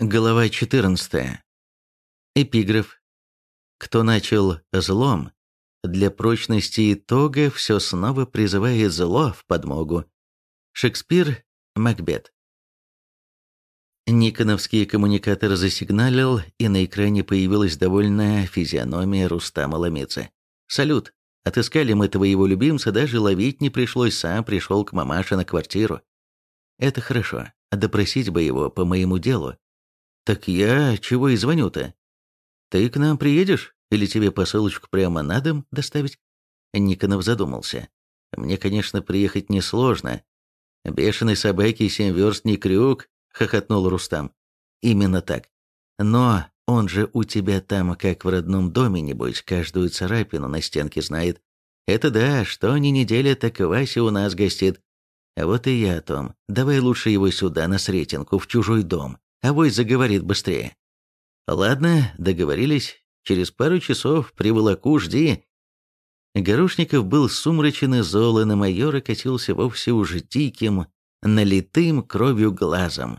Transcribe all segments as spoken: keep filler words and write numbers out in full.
Глава четырнадцатая. Эпиграф. Кто начал злом, для прочности итога все снова призывает зло в подмогу. Шекспир, Макбет. Никоновский коммуникатор засигналил, и на экране появилась довольная физиономия Рустама Ломицы. «Салют. Отыскали мы твоего любимца, даже ловить не пришлось, сам пришел к мамаше на квартиру». «Это хорошо. Допросить бы его по моему делу». «Так я чего и звоню-то? Ты к нам приедешь? Или тебе посылочку прямо на дом доставить?» Никонов задумался. «Мне, конечно, приехать несложно. Бешеной собаке семь верст не крюк», — хохотнул Рустам. «Именно так. Но он же у тебя там, как в родном доме, небось, каждую царапину на стенке знает. Это да, что ни неделя, так Вася у нас гостит. А вот и я о том. Давай лучше его сюда, на Сретенку, в чужой дом. Авось заговорит быстрее». «Ладно, договорились. Через пару часов приволоку, жди». Горошников был сумрачен и зол, и на майора катился вовсе уже диким, налитым кровью глазом.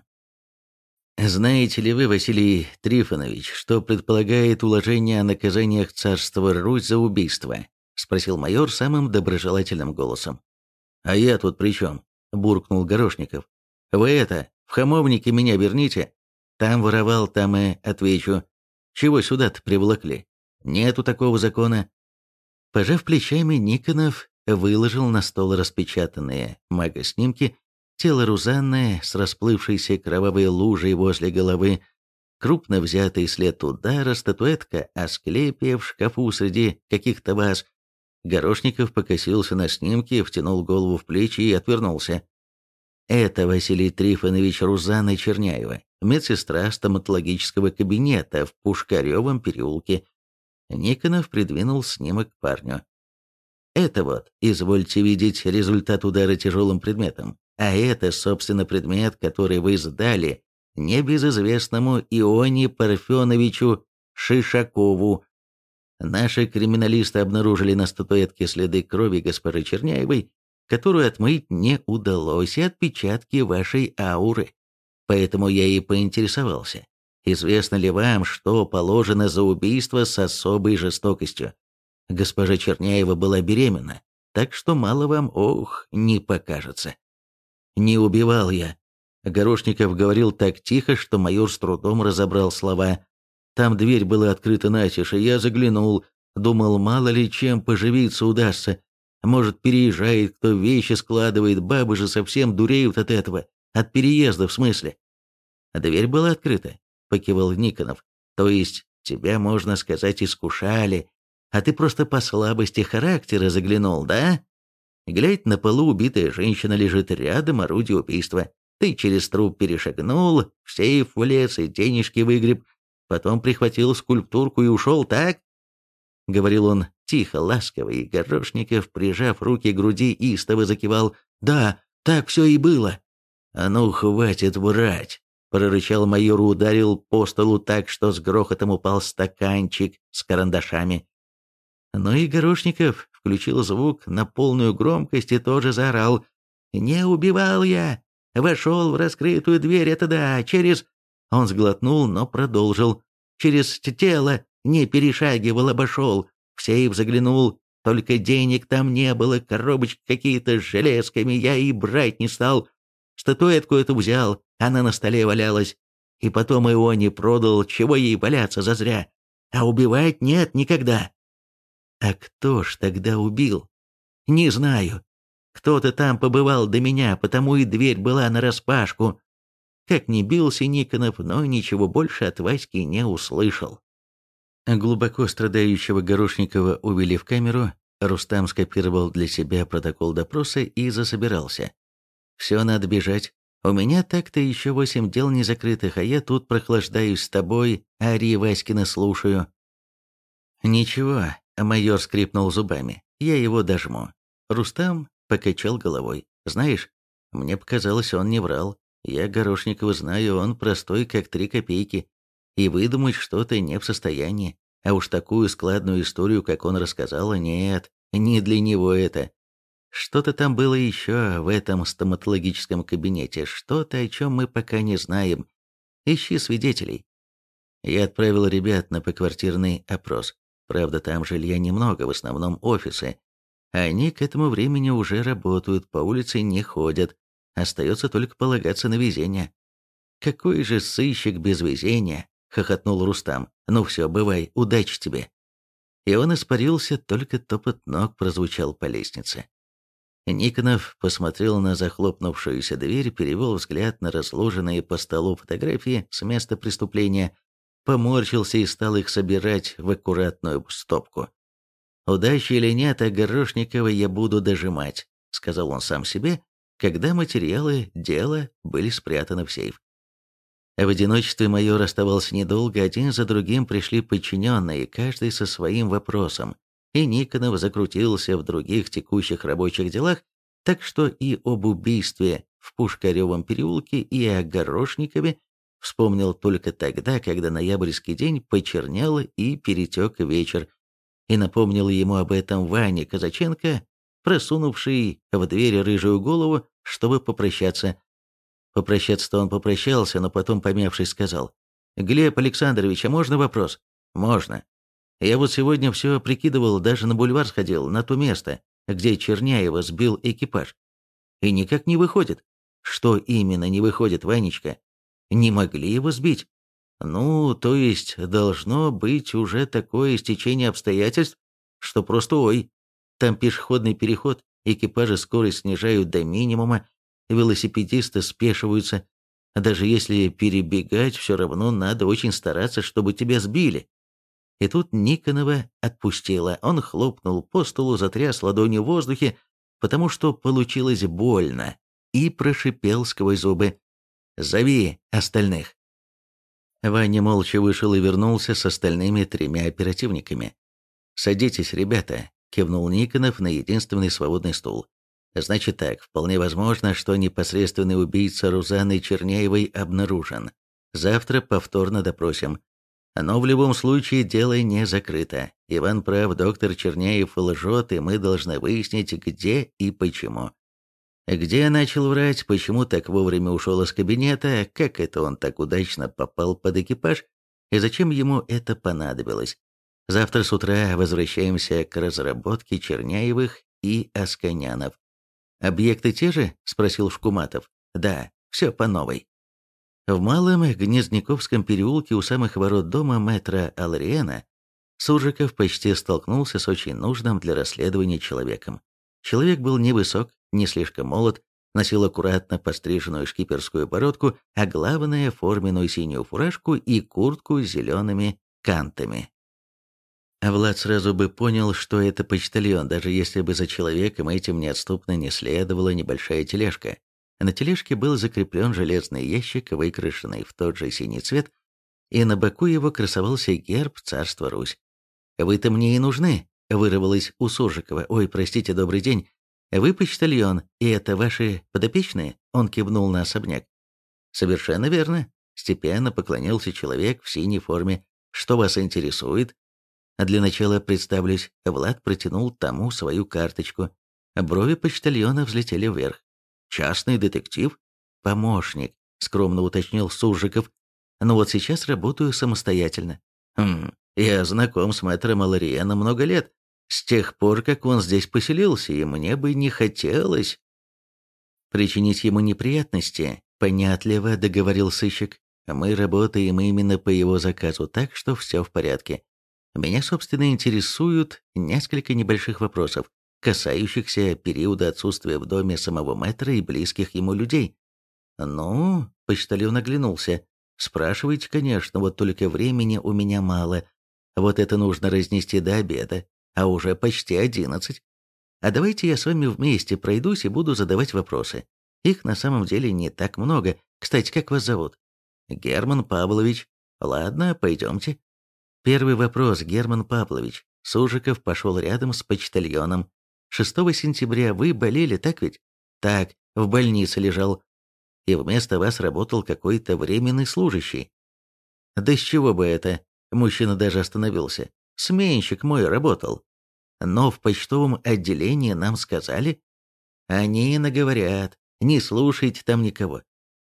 «Знаете ли вы, Василий Трифонович, что предполагает уложение о наказаниях царства Русь за убийство?» — спросил майор самым доброжелательным голосом. «А я тут при чем?» — буркнул Горошников. «Вы это, в хамовнике меня верните. Там воровал, там и отвечу. Чего сюда-то приволокли? Нету такого закона». Пожав плечами, Никонов выложил на стол распечатанные магоснимки, тело Рузанны с расплывшейся кровавой лужей возле головы, крупно взятый след удара, статуэтка Асклепия в шкафу среди каких-то ваз. Горошников покосился на снимки, втянул голову в плечи и отвернулся. «Это Василий Трифонович Рузанна Черняева, медсестра стоматологического кабинета в Пушкаревом переулке». Никонов придвинул снимок к парню. «Это вот, извольте видеть, результат удара тяжелым предметом. А это, собственно, предмет, который вы сдали небезызвестному Ионе Парфеновичу Шишакову. Наши криминалисты обнаружили на статуэтке следы крови госпожи Черняевой, которую отмыть не удалось, и отпечатки вашей ауры. Поэтому я и поинтересовался, известно ли вам, что положено за убийство с особой жестокостью. Госпожа Черняева была беременна, так что мало вам, ох, не покажется». «Не убивал я», — Горошников говорил так тихо, что майор с трудом разобрал слова. «Там дверь была открыта настежь, и я заглянул, думал, мало ли чем поживиться удастся. Может, переезжает кто, вещи складывает, бабы же совсем дуреют от этого, от переезда в смысле». «Дверь была открыта», — покивал Никонов. «То есть тебя, можно сказать, искушали, а ты просто по слабости характера заглянул, да? Глядь, на полу убитая женщина лежит рядом, орудие убийства. Ты через труп перешагнул, в сейф влез и денежки выгреб, потом прихватил скульптурку и ушел, так?» Говорил он тихо, ласково, и Горошников, прижав руки к груди, истово закивал. «Да, так все и было». «А ну, хватит врать!» — прорычал майор и ударил по столу так, что с грохотом упал стаканчик с карандашами. Но и Горошников включил звук на полную громкость и тоже заорал. «Не убивал я! Вошел в раскрытую дверь, это да, через...» Он сглотнул, но продолжил. «Через тело не перешагивал, обошел. В сейф заглянул, только денег там не было, коробочки какие-то с железками я и брать не стал. Статуэтку эту взял, она на столе валялась. И потом его не продал, чего ей валяться зазря. А убивать нет никогда». «А кто ж тогда убил?» «Не знаю. Кто-то там побывал до меня, потому и дверь была нараспашку». Как ни бился Никонов, но ничего больше от Васьки не услышал. Глубоко страдающего Горошникова увели в камеру. Рустам скопировал для себя протокол допроса и засобирался. «Все, надо бежать. У меня так-то еще восемь дел не закрытых, а я тут прохлаждаюсь с тобой, арии Васькина слушаю». «Ничего», — майор скрипнул зубами, — «я его дожму». Рустам покачал головой. «Знаешь, мне показалось, он не врал. Я Горошникова знаю, он простой, как три копейки, и выдумать что-то не в состоянии. А уж такую складную историю, как он рассказал, нет, не для него это. Что-то там было еще в этом стоматологическом кабинете, что-то, о чем мы пока не знаем. Ищи свидетелей. Я отправил ребят на поквартирный опрос. Правда, там жилья немного, в основном офисы. Они к этому времени уже работают, по улице не ходят. Остается только полагаться на везение. «Какой же сыщик без везения?» — хохотнул Рустам. «Ну все, бывай, удачи тебе». И он испарился, только топот ног прозвучал по лестнице. Никонов посмотрел на захлопнувшуюся дверь, перевел взгляд на разложенные по столу фотографии с места преступления, поморщился и стал их собирать в аккуратную стопку. «Удачи или нет, а Горошникова я буду дожимать», — сказал он сам себе, когда материалы дела были спрятаны в сейф. В одиночестве майор оставался недолго, один за другим пришли подчиненные, каждый со своим вопросом, и Никонов закрутился в других текущих рабочих делах, так что и об убийстве в Пушкаревом переулке, и о Горошникове вспомнил только тогда, когда ноябрьский день почернел и перетек вечер, и напомнил ему об этом Ваня Казаченко, просунувший в дверь рыжую голову, чтобы попрощаться. Попрощаться-то он попрощался, но потом, помявшись, сказал: «Глеб Александрович, а можно вопрос?» «Можно. Я вот сегодня все прикидывал, даже на бульвар сходил, на то место, где Черняева сбил экипаж. И никак не выходит». «Что именно не выходит, Ванечка?» «Не могли его сбить». «Ну, то есть, должно быть уже такое стечение обстоятельств, что просто ой. Там пешеходный переход, экипажи скорость снижают до минимума, велосипедисты спешиваются. Даже если перебегать, все равно надо очень стараться, чтобы тебя сбили». И тут Никонова отпустила. Он хлопнул по столу, затряс ладонью в воздухе, потому что получилось больно, и прошипел сквозь зубы: «Зови остальных». Ваня молча вышел и вернулся с остальными тремя оперативниками. «Садитесь, ребята», — кивнул Никонов на единственный свободный стул. «Значит так, вполне возможно, что непосредственный убийца Рузанны Черняевой обнаружен. Завтра повторно допросим. Но в любом случае дело не закрыто. Иван прав, доктор Черняев лжет, и мы должны выяснить, где и почему. Где начал врать, почему так вовремя ушел из кабинета, как это он так удачно попал под экипаж, и зачем ему это понадобилось. Завтра с утра возвращаемся к разработке Черняевых и Асканянов. «Объекты те же?» – спросил Шкуматов. «Да, все по новой». В Малом Гнездниковском переулке у самых ворот дома мэтра Алариэна Суржиков почти столкнулся с очень нужным для расследования человеком. Человек был невысок, не слишком молод, носил аккуратно постриженную шкиперскую бородку, а главное – форменную синюю фуражку и куртку с зелеными кантами. Влад сразу бы понял, что это почтальон, даже если бы за человеком этим неотступно не следовала небольшая тележка. На тележке был закреплен железный ящик, выкрашенный в тот же синий цвет, и на боку его красовался герб царства Русь. «Вы-то мне и нужны», — вырвалось у Суржикова. «Ой, простите, добрый день. Вы почтальон, и это ваши подопечные?» Он кивнул на особняк. «Совершенно верно», — степенно поклонился человек в синей форме. «Что вас интересует?» Для начала представлюсь. Влад протянул тому свою карточку. Брови почтальона взлетели вверх. «Частный детектив?» «Помощник», — скромно уточнил Суржиков. «Но вот сейчас работаю самостоятельно». «Хм, я знаком с мэтром Алариэном много лет, с тех пор, как он здесь поселился, и мне бы не хотелось...» «Причинить ему неприятности», — понятливо договорил сыщик. «Мы работаем именно по его заказу, так что все в порядке. Меня, собственно, интересуют несколько небольших вопросов, касающихся периода отсутствия в доме самого мэтра и близких ему людей». «Ну...» — почтальон оглянулся. «Спрашивайте, конечно, вот только времени у меня мало. Вот это нужно разнести до обеда, а уже почти одиннадцать. А давайте я с вами вместе пройдусь и буду задавать вопросы. Их на самом деле не так много. Кстати, как вас зовут?» «Герман Павлович». «Ладно, пойдемте». Первый вопрос, Герман Павлович. Суржиков пошел рядом с почтальоном. шестого сентября вы болели, так ведь?» «Так, в больнице лежал. И вместо вас работал какой-то временный служащий». «Да с чего бы это?» Мужчина даже остановился. «Сменщик мой работал. Но в почтовом отделении нам сказали...» «Они наговорят. Не слушайте там никого.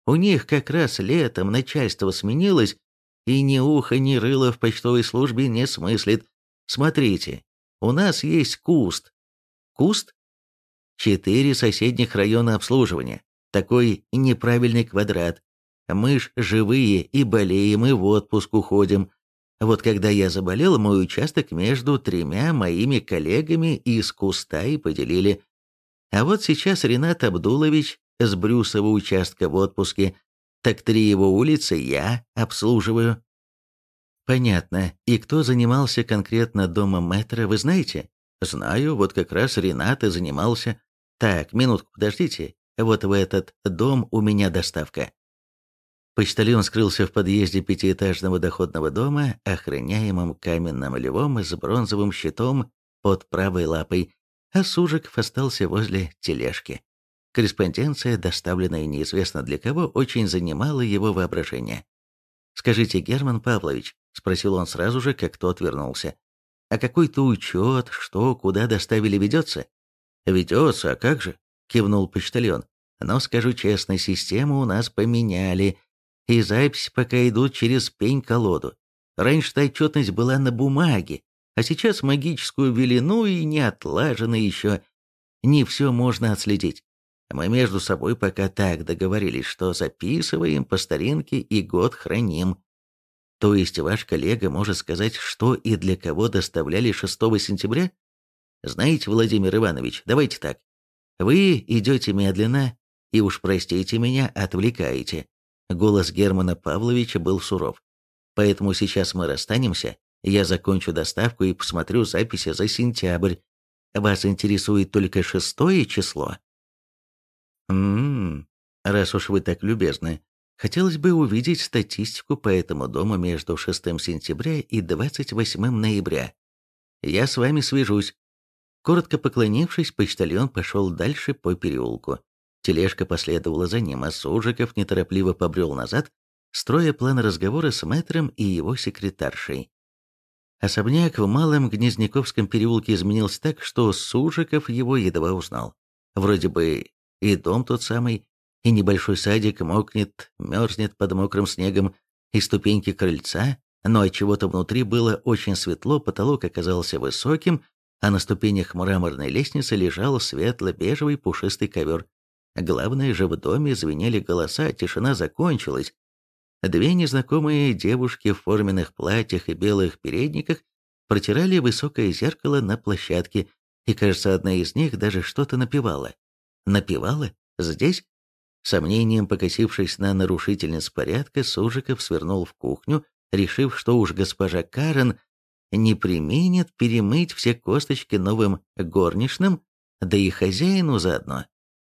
У них как раз летом начальство сменилось, и ни уха, ни рыла в почтовой службе не смыслит. Смотрите, у нас есть куст. Куст? Четыре соседних района обслуживания. Такой неправильный квадрат. Мы ж живые и болеем, и в отпуск уходим. Вот когда я заболел, мой участок между тремя моими коллегами из куста и поделили. А вот сейчас Ренат Абдулович с Брюсова участка в отпуске, так три его улицы я обслуживаю. Понятно. И кто занимался конкретно домом мэтра, вы знаете? Знаю, вот как раз Ренат и занимался. Так, минутку, подождите. Вот в этот дом у меня доставка. Почтальон скрылся в подъезде пятиэтажного доходного дома, охраняемым каменным львом с бронзовым щитом под правой лапой, а Сужиков остался возле тележки. Корреспонденция, доставленная неизвестно для кого, очень занимала его воображение. «Скажите, Герман Павлович», — спросил он сразу же, как тот вернулся, «а какой-то учет, что, куда доставили, ведется?» «Ведется, а как же?» — кивнул почтальон. «Но, скажу честно, систему у нас поменяли, и записи пока идут через пень-колоду. Раньше-то отчетность была на бумаге, а сейчас магическую ввели, ну и не отлажено еще. Не все можно отследить. Мы между собой пока так договорились, что записываем по старинке и год храним. То есть ваш коллега может сказать, что и для кого доставляли шестого сентября? Знаете, Владимир Иванович, давайте так. Вы идете медленно и уж простите меня, отвлекаете. Голос Германа Павловича был суров. Поэтому сейчас мы расстанемся, я закончу доставку и посмотрю записи за сентябрь. Вас интересует только шестое число? Ммм, раз уж вы так любезны, хотелось бы увидеть статистику по этому дому между шестым сентября и двадцать восьмым ноября. Я с вами свяжусь. Коротко поклонившись, почтальон пошел дальше по переулку. Тележка последовала за ним, а Сужиков неторопливо побрел назад, строя план разговора с мэтром и его секретаршей. Особняк в Малом Гнезняковском переулке изменился так, что Сужиков его едва узнал. Вроде бы и дом тот самый, и небольшой садик мокнет, мерзнет под мокрым снегом, и ступеньки крыльца, но отчего-то внутри было очень светло, потолок оказался высоким, а на ступенях мраморной лестницы лежал светло-бежевый пушистый ковер. Главное же, в доме звенели голоса, тишина закончилась. Две незнакомые девушки в форменных платьях и белых передниках протирали высокое зеркало на площадке, и, кажется, одна из них даже что-то напевала. Напевала? Здесь? Сомнением покосившись на нарушительниц порядка, Сужиков свернул в кухню, решив, что уж госпожа Карен не преминет перемыть все косточки новым горничным, да и хозяину заодно.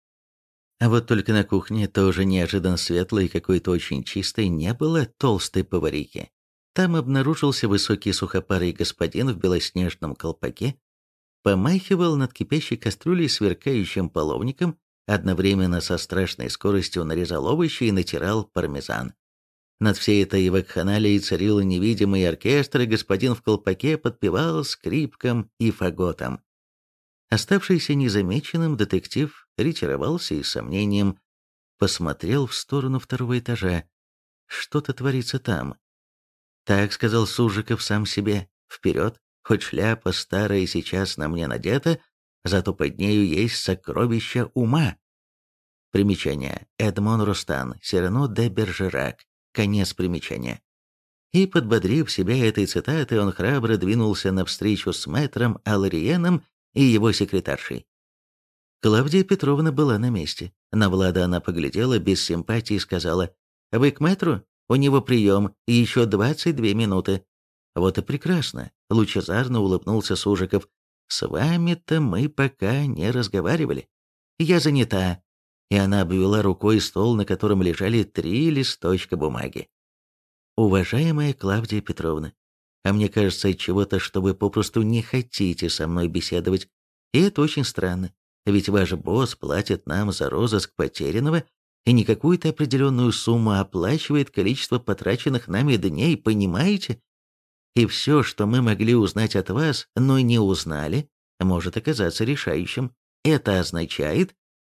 А вот только на кухне тоже неожиданно светлой и какой-то очень чистой не было толстой поварихи. Там обнаружился высокий сухопарый господин в белоснежном колпаке, помахивал над кипящей кастрюлей сверкающим половником, одновременно со страшной скоростью нарезал овощи и натирал пармезан. Над всей этой вакханалией царил невидимый оркестр, и господин в колпаке подпевал скрипкам и фаготом. Оставшийся незамеченным детектив ретировался и с сомнением посмотрел в сторону второго этажа. Что-то творится там. Так сказал Сужиков сам себе. Вперед, хоть шляпа старая сейчас на мне надета, зато под нею есть сокровища ума. Примечание. Эдмон Ростан, Сирано де Бержерак. Конец примечания. И, подбодрив себя этой цитатой, он храбро двинулся навстречу с мэтром Алариеном и его секретаршей. Клавдия Петровна была на месте. На Влада она поглядела без симпатии и сказала: «Вы к мэтру? У него прием, и еще двадцать две минуты». «Вот и прекрасно», — лучезарно улыбнулся Сужиков. «С вами-то мы пока не разговаривали. Я занята». И она обвела рукой стол, на котором лежали три листочка бумаги. «Уважаемая Клавдия Петровна, а мне кажется от чего-то, что вы попросту не хотите со мной беседовать. И это очень странно, ведь ваш босс платит нам за розыск потерянного и не какую-то определенную сумму оплачивает количество потраченных нами дней, понимаете? И все, что мы могли узнать от вас, но не узнали, может оказаться решающим. Это означает...»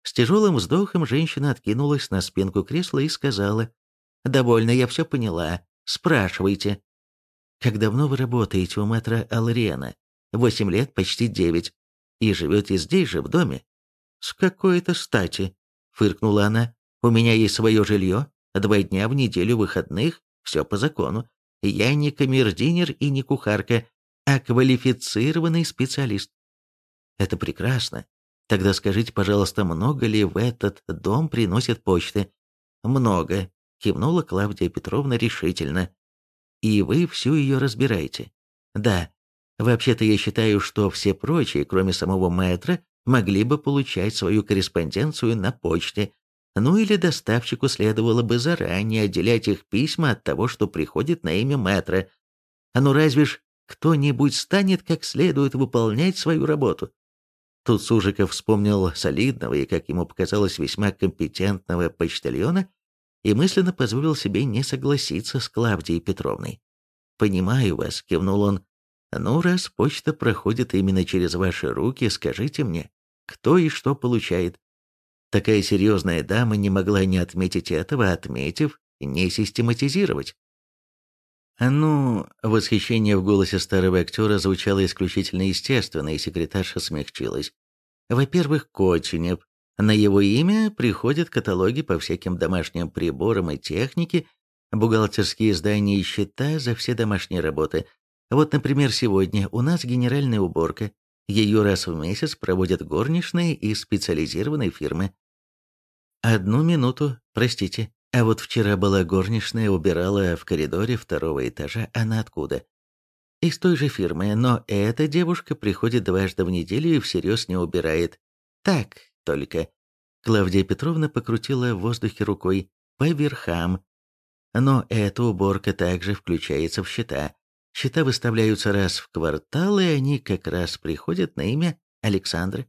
С тяжелым вздохом женщина откинулась на спинку кресла и сказала: «Довольно, я все поняла. Спрашивайте». «Как давно вы работаете у мэтра Алриена?» «Восемь лет, почти девять. И живете здесь же, в доме?» «С какой-то стати?» — фыркнула она. «У меня есть свое жилье, два дня в неделю выходных, все по закону. Я не камердинер и не кухарка, а квалифицированный специалист». «Это прекрасно. Тогда скажите, пожалуйста, много ли в этот дом приносят почты?» «Много», — кивнула Клавдия Петровна решительно. «И вы всю ее разбираете?» «Да. Вообще-то я считаю, что все прочие, кроме самого мэтра, могли бы получать свою корреспонденцию на почте. Ну или доставщику следовало бы заранее отделять их письма от того, что приходит на имя мэтра. А ну разве ж кто-нибудь станет как следует выполнять свою работу?» Тут Сужиков вспомнил солидного и, как ему показалось, весьма компетентного почтальона и мысленно позволил себе не согласиться с Клавдией Петровной. «Понимаю вас», — кивнул он. «Ну, раз почта проходит именно через ваши руки, скажите мне, кто и что получает?» Такая серьезная дама не могла не отметить этого, отметив, не систематизировать. А ну, восхищение в голосе старого актера звучало исключительно естественно, и секретарша смягчилась. Во-первых, Котенев. На его имя приходят каталоги по всяким домашним приборам и технике, бухгалтерские издания и счета за все домашние работы. Вот, например, сегодня у нас генеральная уборка. Ее раз в месяц проводят горничные из специализированной фирмы. Одну минуту, простите. А вот вчера была горничная, убирала в коридоре второго этажа. Она откуда? Из той же фирмы, но эта девушка приходит дважды в неделю и всерьез не убирает. Так только. Клавдия Петровна покрутила в воздухе рукой по верхам. Но эта уборка также включается в счета. Счета выставляются раз в квартал, и они как раз приходят на имя Александра.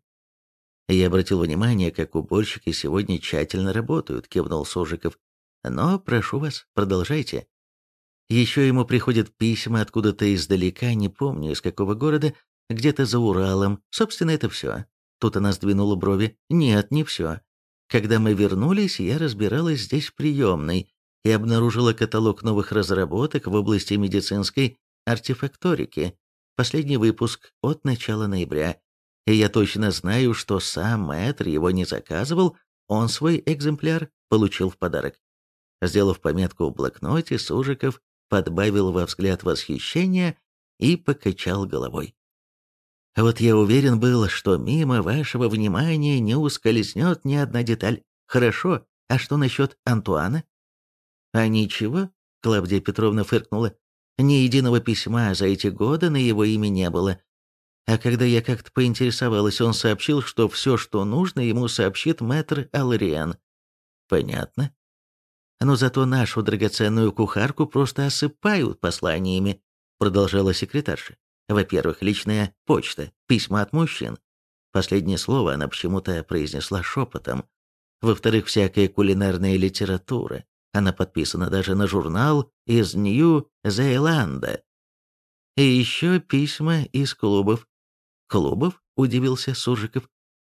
Я обратил внимание, как уборщики сегодня тщательно работают, кивнул Сужиков. Но, прошу вас, продолжайте. Еще ему приходят письма откуда-то издалека, не помню из какого города, где-то за Уралом. Собственно, это все. Тут она сдвинула брови. Нет, не все. Когда мы вернулись, я разбиралась здесь в приемной и обнаружила каталог новых разработок в области медицинской артефакторики. Последний выпуск от начала ноября. И я точно знаю, что сам мэтр его не заказывал, он свой экземпляр получил в подарок. Сделав пометку в блокноте, Сужиков подбавил во взгляд восхищения и покачал головой. «Вот я уверен был, что мимо вашего внимания не ускользнет ни одна деталь. Хорошо, а что насчет Антуана?» «А ничего», — Клавдия Петровна фыркнула, — «ни единого письма за эти годы на его имя не было. А когда я как-то поинтересовалась, он сообщил, что все, что нужно, ему сообщит мэтр Алриен». «Понятно. Но зато нашу драгоценную кухарку просто осыпают посланиями», продолжала секретарша. «Во-первых, личная почта, письма от мужчин». Последнее слово она почему-то произнесла шепотом. «Во-вторых, всякая кулинарная литература. Она подписана даже на журнал из Нью-Зейланда. И еще письма из клубов». «Клубов?» – удивился Суржиков.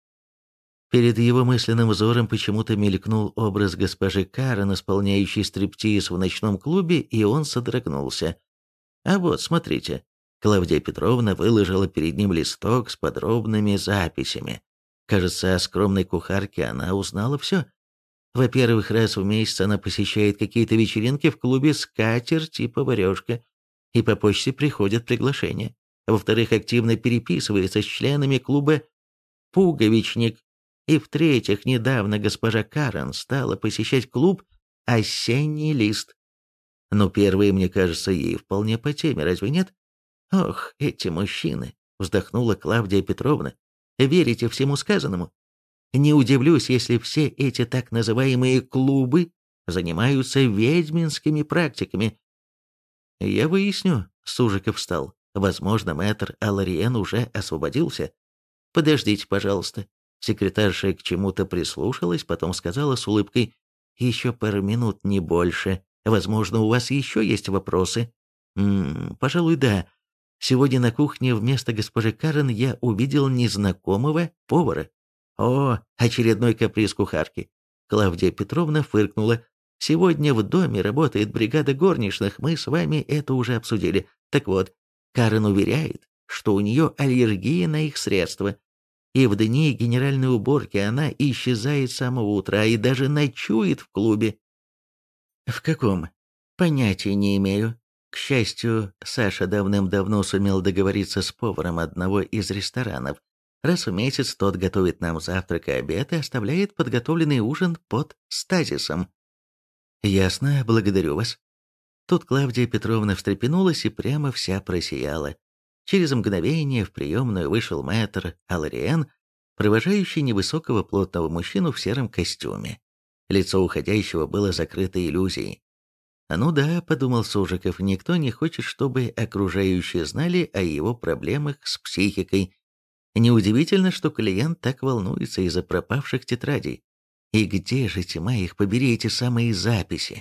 Перед его мысленным взором почему-то мелькнул образ госпожи Карен, исполняющей стриптиз в ночном клубе, и он содрогнулся. А вот, смотрите, Клавдия Петровна выложила перед ним листок с подробными записями. Кажется, о скромной кухарке она узнала все. Во-первых, раз в месяц она посещает какие-то вечеринки в клубе «Скатерть» и «Поварешка», и по почте приходят приглашения. Во-вторых, активно переписывается с членами клуба «Пуговичник». И в-третьих, недавно госпожа Карен стала посещать клуб «Осенний лист». Ну, первые, мне кажется, ей вполне по теме, разве нет? Ох, эти мужчины, вздохнула Клавдия Петровна. Верите всему сказанному? Не удивлюсь, если все эти так называемые клубы занимаются ведьминскими практиками. Я выясню, Сужиков встал. Возможно, мэтр Алариен уже освободился. Подождите, пожалуйста. Секретарша к чему-то прислушалась, потом сказала с улыбкой: «Еще пару минут, не больше. Возможно, у вас еще есть вопросы?» «М-м, пожалуй, да. Сегодня на кухне вместо госпожи Карен я увидел незнакомого повара. О, очередной каприз кухарки. Клавдия Петровна фыркнула. Сегодня в доме работает бригада горничных, мы с вами это уже обсудили. Так вот, Карен уверяет, что у нее аллергия на их средства. И в дни генеральной уборки она исчезает с самого утра и даже ночует в клубе. В каком? Понятия не имею. К счастью, Саша давным-давно сумел договориться с поваром одного из ресторанов. Раз в месяц тот готовит нам завтрак и обед и оставляет подготовленный ужин под стазисом. Ясно, благодарю вас. Тут Клавдия Петровна встрепенулась и прямо вся просияла. Через мгновение в приемную вышел мэтр Алариен, провожающий невысокого плотного мужчину в сером костюме. Лицо уходящего было закрыто иллюзией. «Ну да», — подумал Сужиков, — «никто не хочет, чтобы окружающие знали о его проблемах с психикой. Неудивительно, что клиент так волнуется из-за пропавших тетрадей. И где же, тьма их побери, эти самые записи?»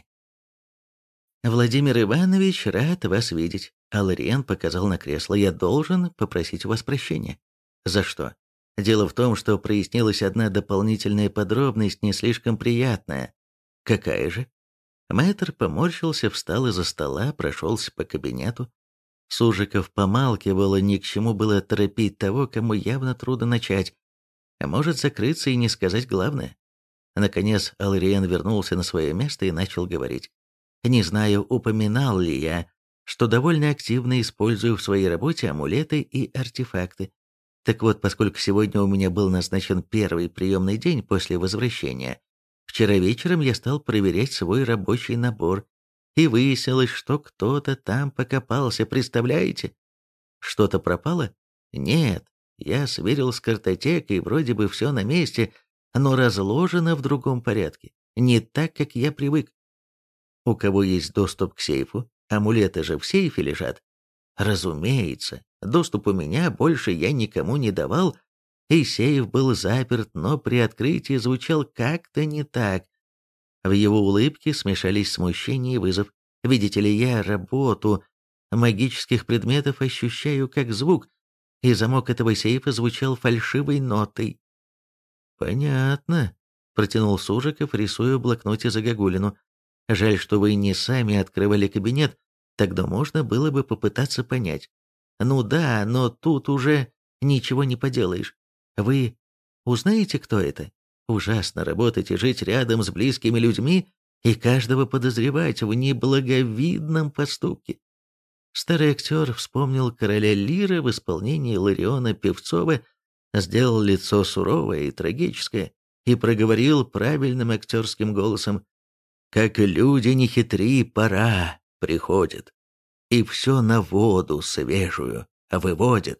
«Владимир Иванович, рад вас видеть». Алариен показал на кресло. «Я должен попросить у вас прощения». «За что?» «Дело в том, что прояснилась одна дополнительная подробность, не слишком приятная». «Какая же?» Мэтр поморщился, встал из-за стола, прошелся по кабинету. Сужиков помалкивал, и ни к чему было торопить того, кому явно трудно начать. А может закрыться и не сказать главное. Наконец Алариен вернулся на свое место и начал говорить. «Не знаю, упоминал ли я, что довольно активно использую в своей работе амулеты и артефакты. Так вот, поскольку сегодня у меня был назначен первый приемный день после возвращения, вчера вечером я стал проверять свой рабочий набор, и выяснилось, что кто-то там покопался, представляете? Что-то пропало? Нет, я сверил с картотекой, вроде бы все на месте, но разложено в другом порядке, не так, как я привык. У кого есть доступ к сейфу? Амулеты же в сейфе лежат. Разумеется, доступ у меня, больше я никому не давал, и сейф был заперт, но при открытии звучал как-то не так. В его улыбке смешались смущение и вызов. Видите ли, я работу магических предметов ощущаю как звук, и замок этого сейфа звучал фальшивой нотой. «Понятно», — протянул Сужиков, рисуя в блокноте загогулину. «Жаль, что вы не сами открывали кабинет, тогда можно было бы попытаться понять. Ну да, но тут уже ничего не поделаешь. Вы узнаете, кто это? Ужасно работать и жить рядом с близкими людьми и каждого подозревать в неблаговидном поступке». Старый актер вспомнил «Короля Лира» в исполнении Лариона Певцова, сделал лицо суровое и трагическое и проговорил правильным актерским голосом: «Как люди не хитри, пора приходит, и все на воду свежую выводит».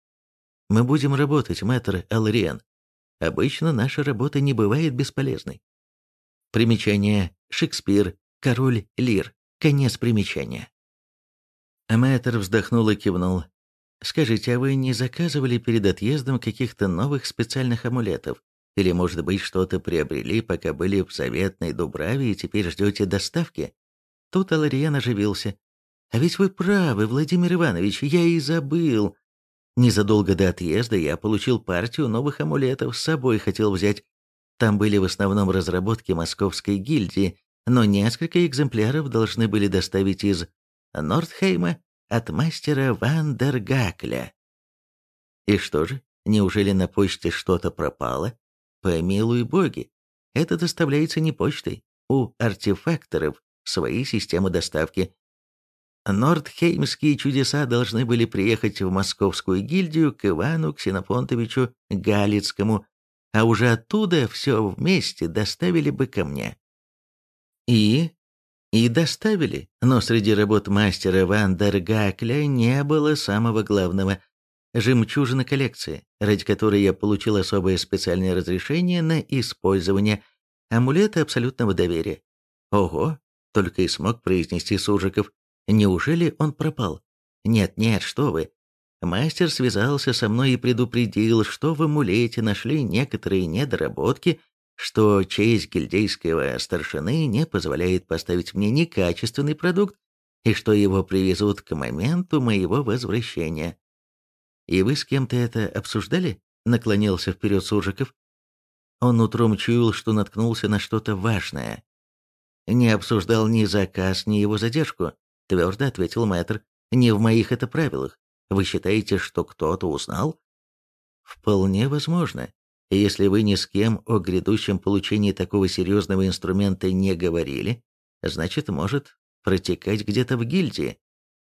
Мы будем работать, мэтр Алариен. Обычно наша работа не бывает бесполезной. Примечание. Шекспир. Король Лир. Конец примечания. Мэтр вздохнул и кивнул. «Скажите, а вы не заказывали перед отъездом каких-то новых специальных амулетов? Или, может быть, что-то приобрели, пока были в заветной Дубраве и теперь ждете доставки?» Тут Алариен оживился. «А ведь вы правы, Владимир Иванович, я и забыл. Незадолго до отъезда я получил партию новых амулетов, с собой хотел взять. Там были в основном разработки Московской гильдии, но несколько экземпляров должны были доставить из Нордхейма от мастера Ван дер Гакля». «И что же, неужели на почте что-то пропало? Помилуй боги, это доставляется не почтой, у артефакторов свои системы доставки. Нордхеймские чудеса должны были приехать в Московскую гильдию к Ивану Ксенофонтовичу Галицкому, а уже оттуда все вместе доставили бы ко мне». И... И доставили, но среди работ мастера Ван дер Гакля не было самого главного – жемчужины коллекции, ради которой я получил особое специальное разрешение на использование амулета абсолютного доверия. Ого, только и смог произнести Сужиков. Неужели он пропал? Нет-нет, что вы. Мастер связался со мной и предупредил, что в амулете нашли некоторые недоработки, что честь гильдейского старшины не позволяет поставить мне некачественный продукт, и что его привезут к моменту моего возвращения. «И вы с кем-то это обсуждали?» — наклонился вперед Суржиков. Он утром чуял, что наткнулся на что-то важное. «Не обсуждал ни заказ, ни его задержку», — твердо ответил мэтр. «Не в моих это правилах. Вы считаете, что кто-то узнал?» «Вполне возможно. Если вы ни с кем о грядущем получении такого серьезного инструмента не говорили, значит, может протекать где-то в гильдии».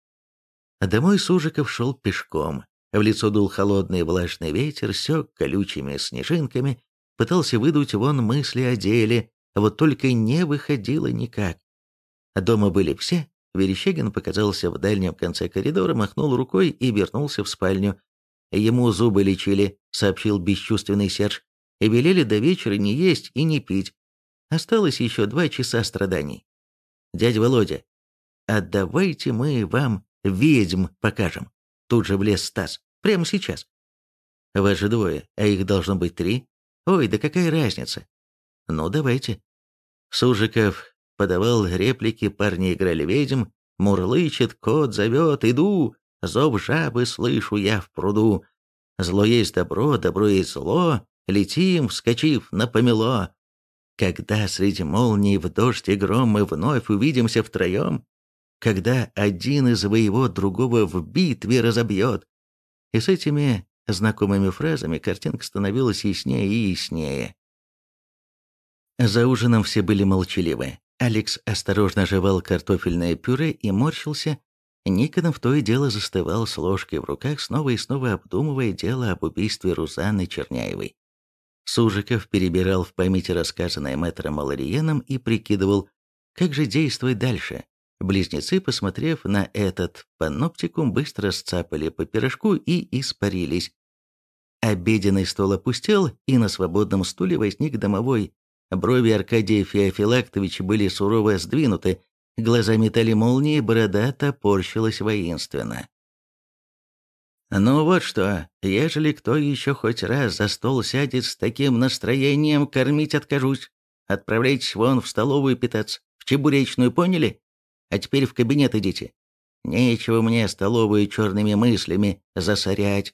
Домой Сужиков шел пешком. В лицо дул холодный влажный ветер, сёк колючими снежинками, пытался выдуть вон мысли о деле, вот только не выходило никак. Дома были все. Верещагин показался в дальнем конце коридора, махнул рукой и вернулся в спальню. Ему зубы лечили, сообщил бесчувственный Серж, и велели до вечера не есть и не пить. Осталось еще два часа страданий. «Дядя Володя, а давайте мы вам ведьм покажем». Тут же влез Стас. «Прямо сейчас». «Вас же двое, а их должно быть три. Ой, да какая разница?» «Ну, давайте». Сужиков подавал реплики, парни играли ведьм. Мурлычет, кот зовет, иду, зов жабы слышу я в пруду. Зло есть добро, добро есть зло, летим, вскочив на помело. Когда среди молний в дождь и гром мы вновь увидимся втроем, когда один из воевод другого в битве разобьет. И с этими знакомыми фразами картинка становилась яснее и яснее. За ужином все были молчаливы. Алекс осторожно жевал картофельное пюре и морщился. Никонов то и дело застывал с ложкой в руках, снова и снова обдумывая дело об убийстве Рузанны Черняевой. Сужиков перебирал в памяти рассказанное мэтром Малариеном и прикидывал, как же действовать дальше. Близнецы, посмотрев на этот паноптикум, быстро сцапали по пирожку и испарились. Обеденный стол опустел, и на свободном стуле возник домовой. Брови Аркадия Феофилактовича были сурово сдвинуты, глаза метали молнии, борода топорщилась воинственно. «Ну вот что, ежели кто еще хоть раз за стол сядет с таким настроением, кормить откажусь. Отправляйтесь вон в столовую питаться, в чебуречную, поняли? А теперь в кабинет идите. Нечего мне столовую черными мыслями засорять».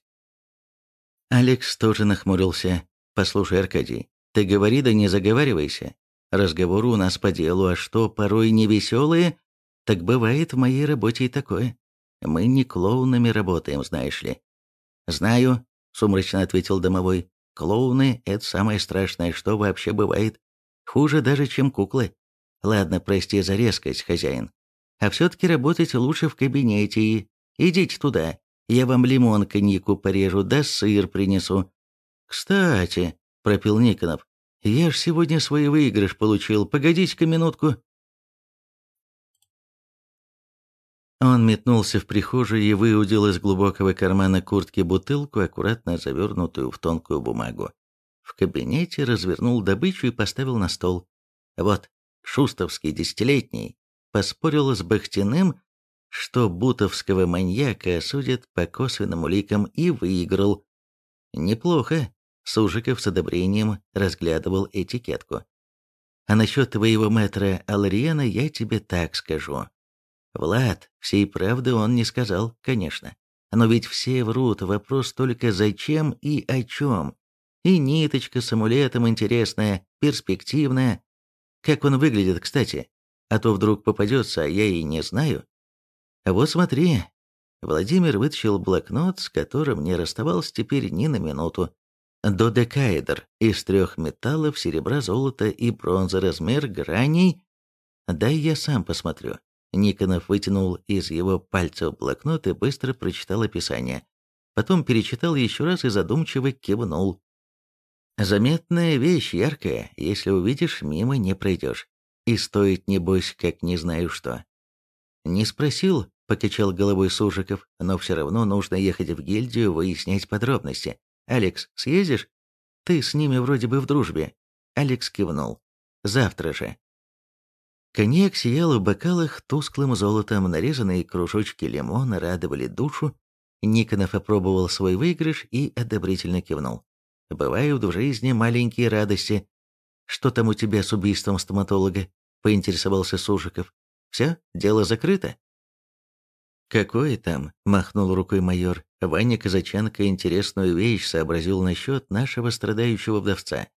Алекс тоже нахмурился. «Послушай, Аркадий, ты говори да не заговаривайся. Разговоры у нас по делу, а что порой невеселые, так бывает в моей работе и такое. Мы не клоунами работаем, знаешь ли». «Знаю», — сумрачно ответил домовой. «Клоуны — это самое страшное, что вообще бывает. Хуже даже, чем куклы. Ладно, прости за резкость, хозяин. А все-таки работать лучше в кабинете и... Идите туда, я вам лимон коньяку порежу, да сыр принесу». «Кстати», — пропил Никонов, — «я ж сегодня свой выигрыш получил, погодите-ка минутку». Он метнулся в прихожую и выудил из глубокого кармана куртки бутылку, аккуратно завернутую в тонкую бумагу. В кабинете развернул добычу и поставил на стол. Вот, шустовский десятилетний поспорил с Бахтиным, что бутовского маньяка осудят по косвенным уликам, и выиграл. Неплохо. Сужиков с одобрением разглядывал этикетку. А насчет твоего мэтра Алариена я тебе так скажу. Влад, всей правды он не сказал, конечно. Но ведь все врут, вопрос только зачем и о чем. И ниточка с амулетом интересная, перспективная. Как он выглядит, кстати? А то вдруг попадется, а я и не знаю. Вот смотри. Владимир вытащил блокнот, с которым не расставался теперь ни на минуту. Додекаэдр из трех металлов, серебра, золота и бронзы, размер граней. Дай я сам посмотрю. Никонов вытянул из его пальцев блокнот и быстро прочитал описание. Потом перечитал еще раз и задумчиво кивнул. Заметная вещь, яркая, если увидишь, мимо не пройдешь. И стоит, небось, как не знаю что. Не спросил, покачал головой Сужиков, но все равно нужно ехать в гильдию, выяснять подробности. Алекс, съездишь? Ты с ними вроде бы в дружбе. Алекс кивнул. Завтра же. Коньяк сиял в бокалах тусклым золотом, нарезанные кружочки лимона радовали душу. Никонов опробовал свой выигрыш и одобрительно кивнул. «Бывают в жизни маленькие радости. Что там у тебя с убийством стоматолога?» — поинтересовался Сужиков. «Все, дело закрыто?» «Какое там?» — махнул рукой майор. Ваня Казаченко интересную вещь сообразил насчет нашего страдающего вдовца.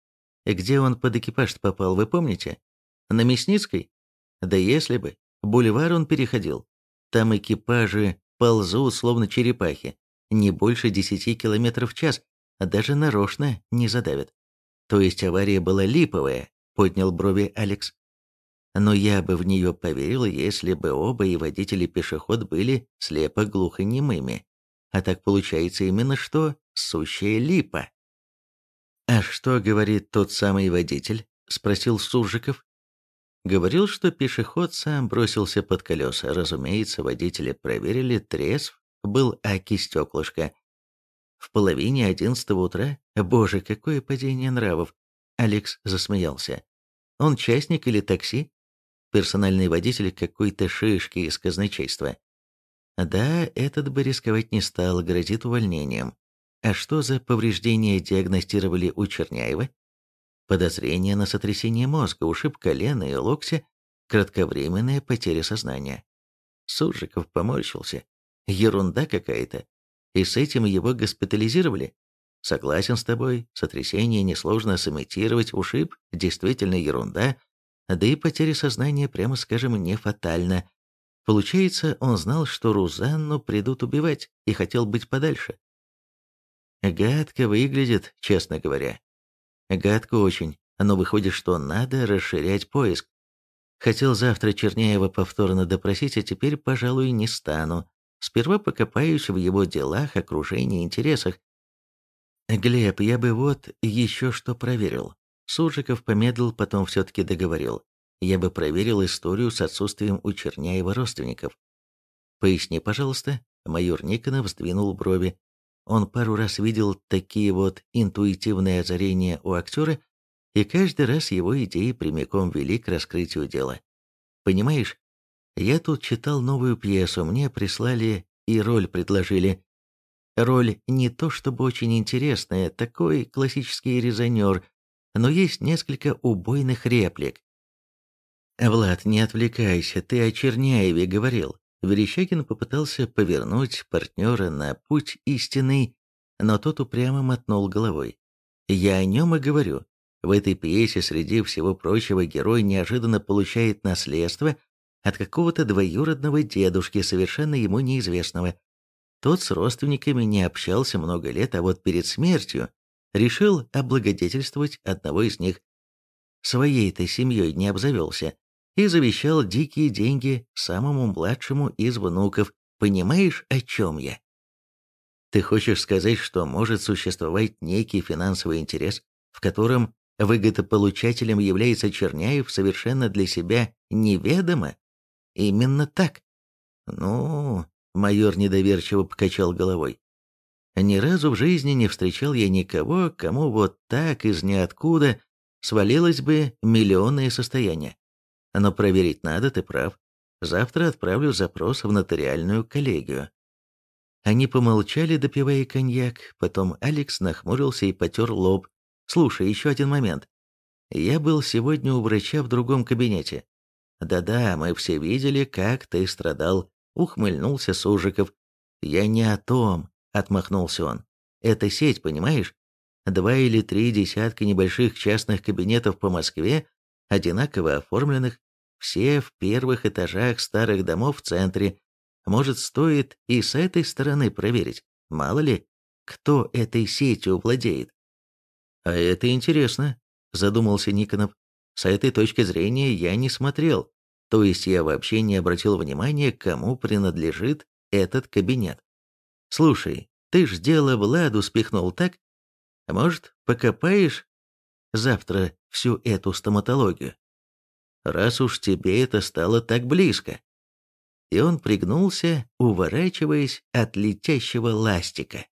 Где он под экипаж попал, вы помните? На Мясницкой? Да если бы. Бульвар он переходил. Там экипажи ползут, словно черепахи. Не больше десяти километров в час, а даже нарочно не задавят. То есть авария была липовая, поднял брови Алекс. Но я бы в нее поверил, если бы оба и водитель и пешеход были слепо-глухонемыми. А так получается именно что сущая липа. «А что говорит тот самый водитель?» – спросил Суржиков. Говорил, что пешеход сам бросился под колеса. Разумеется, водителя проверили, трезв был аки стеклышко. В половине одиннадцатого утра? Боже, какое падение нравов! Алекс засмеялся. Он частник или такси? Персональный водитель какой-то шишки из казначейства. Да, этот бы рисковать не стал, грозит увольнением. А что за повреждения диагностировали у Черняева? Подозрение на сотрясение мозга, ушиб колена и локтя, кратковременная потеря сознания. Суржиков поморщился. Ерунда какая-то. И с этим его госпитализировали? Согласен с тобой, сотрясение несложно сымитировать, ушиб действительно ерунда, да и потеря сознания, прямо скажем, не фатальна. Получается, он знал, что Рузанну придут убивать, и хотел быть подальше. Гадко выглядит, честно говоря. Гадко очень, но выходит, что надо расширять поиск. Хотел завтра Черняева повторно допросить, а теперь, пожалуй, не стану. Сперва покопаюсь в его делах, окружении, интересах. Глеб, я бы вот еще что проверил. Суржиков помедлил, потом все-таки договорил. Я бы проверил историю с отсутствием у Черняева родственников. Поясни, пожалуйста. Майор Никонов сдвинул брови. Он пару раз видел такие вот интуитивные озарения у актера, и каждый раз его идеи прямиком вели к раскрытию дела. Понимаешь, я тут читал новую пьесу, мне прислали и роль предложили. Роль не то чтобы очень интересная, такой классический резонер, но есть несколько убойных реплик. «Влад, не отвлекайся, ты о Черняеве говорил». Верещагин попытался повернуть партнера на путь истинный, но тот упрямо мотнул головой. «Я о нем и говорю. В этой пьесе, среди всего прочего, герой неожиданно получает наследство от какого-то двоюродного дедушки, совершенно ему неизвестного. Тот с родственниками не общался много лет, а вот перед смертью решил облагодетельствовать одного из них. Своей-то семьей не обзавелся и завещал дикие деньги самому младшему из внуков. Понимаешь, о чем я? Ты хочешь сказать, что может существовать некий финансовый интерес, в котором выгодополучателем является Черняев совершенно для себя неведомо? Именно так. Ну, майор недоверчиво покачал головой. Ни разу в жизни не встречал я никого, кому вот так из ниоткуда свалилось бы миллионное состояние. Но проверить надо, ты прав. Завтра отправлю запрос в нотариальную коллегию. Они помолчали, допивая коньяк, потом Алекс нахмурился и потер лоб. Слушай, еще один момент. Я был сегодня у врача в другом кабинете. Да-да, мы все видели, как ты страдал, ухмыльнулся Сужиков. Я не о том, отмахнулся он. Это сеть, понимаешь? Два или три десятка небольших частных кабинетов по Москве, одинаково оформленных, все в первых этажах старых домов в центре. Может, стоит и с этой стороны проверить, мало ли, кто этой сетью владеет. А это интересно, задумался Никонов. С этой точки зрения я не смотрел, то есть я вообще не обратил внимания, кому принадлежит этот кабинет. Слушай, ты ж дело Владу спихнул, так? Может, покопаешь завтра всю эту стоматологию? Раз уж тебе это стало так близко. И он пригнулся, уворачиваясь от летящего ластика.